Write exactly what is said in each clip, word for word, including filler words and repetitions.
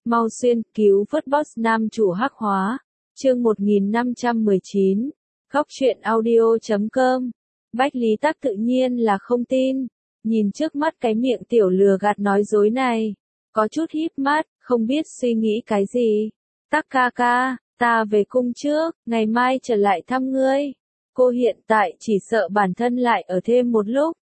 Mau xuyên, cứu vớt boss nam chủ hắc hóa. Chương một nghìn năm trăm mười chín. Góc truyện audio chấm com. Bách Lý Tắc tự nhiên là không tin. Nhìn trước mắt cái miệng tiểu lừa gạt nói dối này. Có chút híp mắt, không biết suy nghĩ cái gì. Tắc ca ca, ta về cung trước, ngày mai trở lại thăm ngươi. Cô hiện tại chỉ sợ bản thân lại ở thêm một lúc.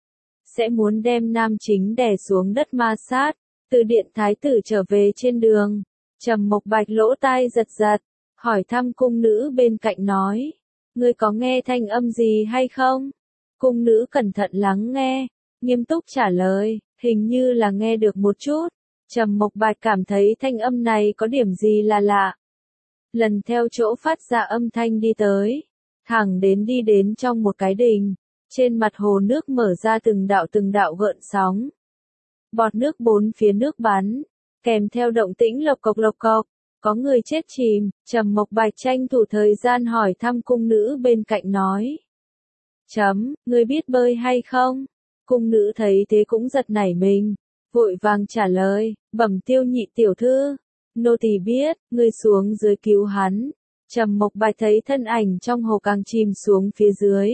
Sẽ muốn đem nam chính đè xuống đất ma sát. Từ điện thái tử trở về trên đường. Trầm Mộc Bạch lỗ tai giật giật. Hỏi thăm cung nữ bên cạnh nói. Ngươi có nghe thanh âm gì hay không? Cung nữ cẩn thận lắng nghe. Nghiêm túc trả lời. Hình như là nghe được một chút. Trầm Mộc Bạch cảm thấy thanh âm này có điểm gì là lạ. Lần theo chỗ phát ra âm thanh đi tới. Thẳng đến đi đến trong một cái đình. Trên mặt hồ nước mở ra từng đạo từng đạo gợn sóng. Bọt nước bốn phía nước bắn. Kèm theo động tĩnh lộc cộc lộc cộc. Có người chết chìm. Trầm Mộc Bạch tranh thủ thời gian hỏi thăm cung nữ bên cạnh nói. Chấm, ngươi biết bơi hay không? Cung nữ thấy thế cũng giật nảy mình. Vội vàng trả lời, bẩm Tiêu nhị tiểu thư. Nô tỳ biết, ngươi xuống dưới cứu hắn. Trầm Mộc Bạch thấy thân ảnh trong hồ càng chìm xuống phía dưới.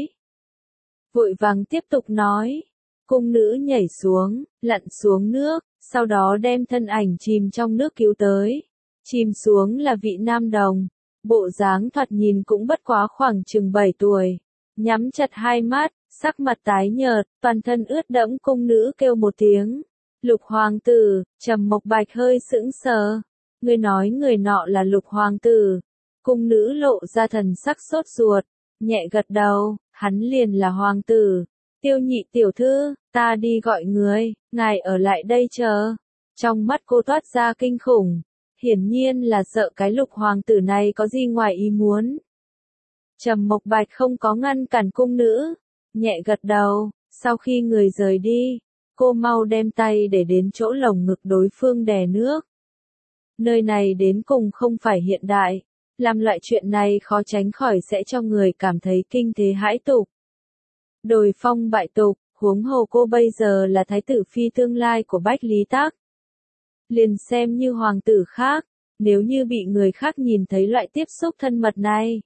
Vội vàng tiếp tục nói. Cung nữ nhảy xuống, lặn xuống nước, sau đó đem thân ảnh chìm trong nước cứu tới. Chìm xuống là vị nam đồng. Bộ dáng thoạt nhìn cũng bất quá khoảng chừng bảy tuổi. Nhắm chặt hai mắt, sắc mặt tái nhợt, toàn thân ướt đẫm cung nữ kêu một tiếng. Lục hoàng tử. Trầm Mộc Bạch hơi sững sờ. Ngươi nói người nọ là lục hoàng tử. Cung nữ lộ ra thần sắc sốt ruột. Nhẹ gật đầu, hắn liền là hoàng tử. Tiêu nhị tiểu thư, ta đi gọi người, ngài ở lại đây chờ. Trong mắt cô toát ra kinh khủng. Hiển nhiên là sợ cái lục hoàng tử này có gì ngoài ý muốn. Trầm Mộc Bạch không có ngăn cản cung nữ. Nhẹ gật đầu, sau khi người rời đi. Cô mau đem tay để đến chỗ lồng ngực đối phương đè nước. Nơi này đến cùng không phải hiện đại. Làm loại chuyện này khó tránh khỏi sẽ cho người cảm thấy kinh thế hãi tục. Đồi phong bại tục, huống hồ cô bây giờ là thái tử phi tương lai của Bách Lý Tắc. Liền xem như hoàng tử khác, nếu như bị người khác nhìn thấy loại tiếp xúc thân mật này.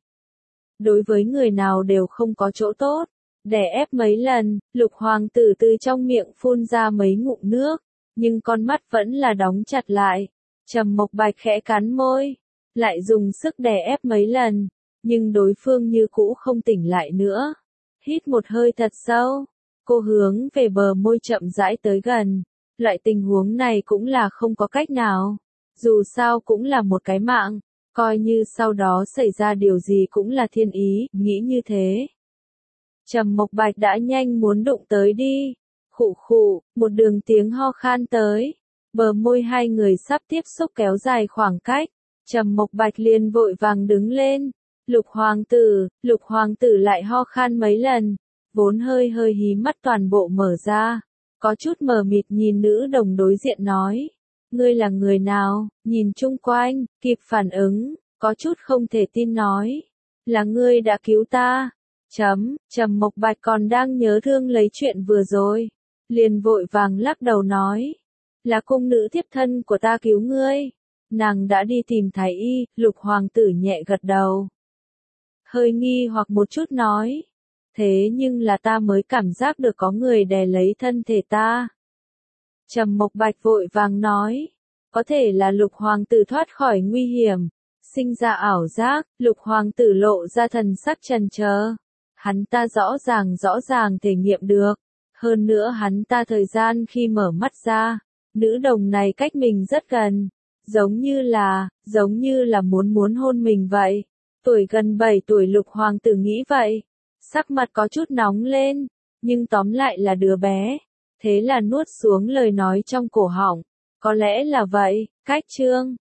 Đối với người nào đều không có chỗ tốt. Đè ép mấy lần, lục hoàng tử từ trong miệng phun ra mấy ngụm nước, nhưng con mắt vẫn là đóng chặt lại. Trầm Mộc Bạch khẽ cắn môi, lại dùng sức đè ép mấy lần, nhưng đối phương như cũ không tỉnh lại nữa. Hít một hơi thật sâu, cô hướng về bờ môi chậm rãi tới gần. Loại tình huống này cũng là không có cách nào. Dù sao cũng là một cái mạng, coi như sau đó xảy ra điều gì cũng là thiên ý, nghĩ như thế. Trầm Mộc Bạch đã nhanh muốn đụng tới đi. Khụ khụ, một đường tiếng ho khan tới. Bờ môi hai người sắp tiếp xúc kéo dài khoảng cách. Trầm Mộc Bạch liền vội vàng đứng lên. Lục hoàng tử, lục hoàng tử lại ho khan mấy lần. Vốn hơi hơi hí mắt toàn bộ mở ra. Có chút mờ mịt nhìn nữ đồng đối diện nói. Ngươi là người nào? Nhìn chung quanh, kịp phản ứng, có chút không thể tin nói. Là ngươi đã cứu ta. Chấm, Trầm Mộc Bạch còn đang nhớ thương lấy chuyện vừa rồi. Liền vội vàng lắc đầu nói. Là cung nữ thiếp thân của ta cứu ngươi. Nàng đã đi tìm thái y. Lục hoàng tử nhẹ gật đầu. Hơi nghi hoặc một chút nói. Thế nhưng là ta mới cảm giác được có người đè lấy thân thể ta. Trầm Mộc Bạch vội vàng nói. Có thể là lục hoàng tử thoát khỏi nguy hiểm. Sinh ra ảo giác, lục hoàng tử lộ ra thần sắc chần chờ. Hắn ta rõ ràng rõ ràng thể nghiệm được. Hơn nữa hắn ta thời gian khi mở mắt ra. Nữ đồng này cách mình rất gần. Giống như là, giống như là muốn muốn hôn mình vậy. Tuổi gần bảy tuổi lục hoàng tử nghĩ vậy. Sắc mặt có chút nóng lên. Nhưng tóm lại là đứa bé. Thế là nuốt xuống lời nói trong cổ họng. Có lẽ là vậy, cách chương.